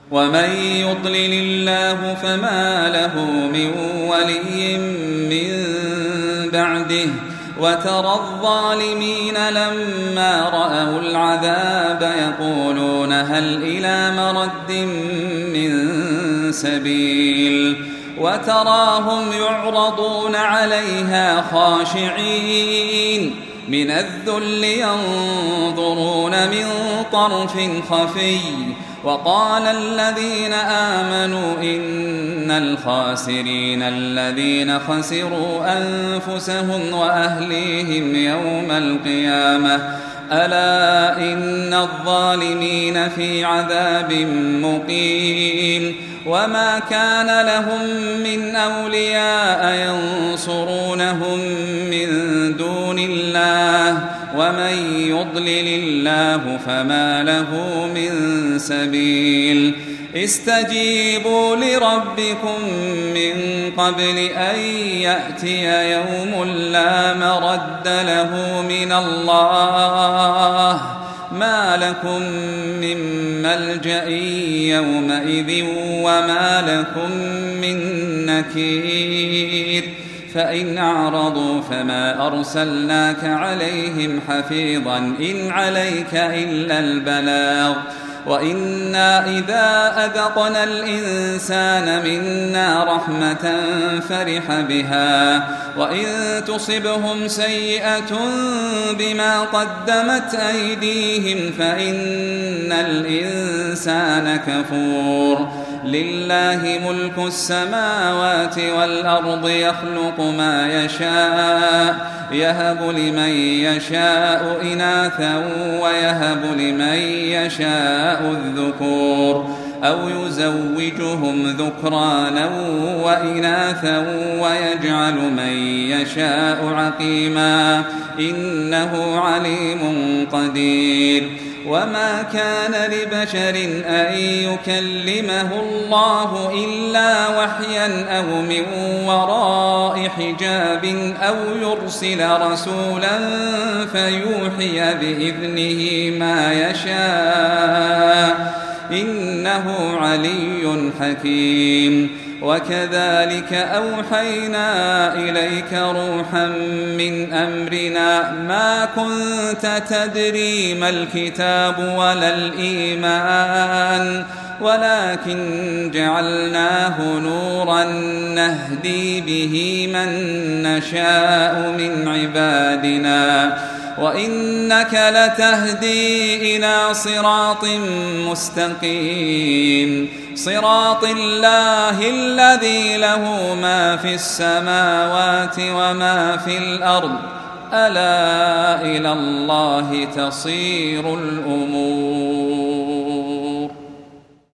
ومن يضلل الله فما له من ولي من بعده وترى الظالمين لما رأوا العذاب يقولون هل إلى مرد من سبيل وتراهم يعرضون عليها خاشعين من الذل ينظرون من طرف خفي وقال الذين آمنوا إن الخاسرين الذين خسروا أنفسهم وأهليهم يوم القيامة ألا إن الظالمين في عذاب مقيم وما كان لهم من أولياء ينصرونهم من دون الله ومن يضلل الله فما له من سبيل استجيبوا لربكم من قبل أن يأتي يوم لا مرد له من الله ما لكم من ملجأ يومئذ وما لكم من نكير فإن أعرضوا فما أرسلناك عليهم حفيظا إن عليك إلا البلاغ وإنا إذا أذقنا الإنسان منا رحمة فرح بها وإن تصبهم سيئة بما قدمت أيديهم فإن الإنسان كفور لله ملك السماوات والأرض يخلق ما يشاء يهب لمن يشاء إناثا ويهب لمن يشاء الذكور أو يزوجهم ذكرانا وإناثا ويجعل من يشاء عقيما إنه عليم قدير وما كان لبشر أن يكلمه الله إلا وحيا أو من وراء حجاب أو يرسل رسولا فيوحي بإذنه ما يشاء إنه علي حكيم وكذلك أوحينا إليك روحا من أمرنا ما كنت تدري ما الكتاب ولا الإيمان ولكن جعلناه نورا نهدي به من نشاء من عبادنا وإنك لتهدي إلى صراط مستقيم صراط الله الذي له ما في السماوات وما في الأرض ألا إلى الله تصير الأمور.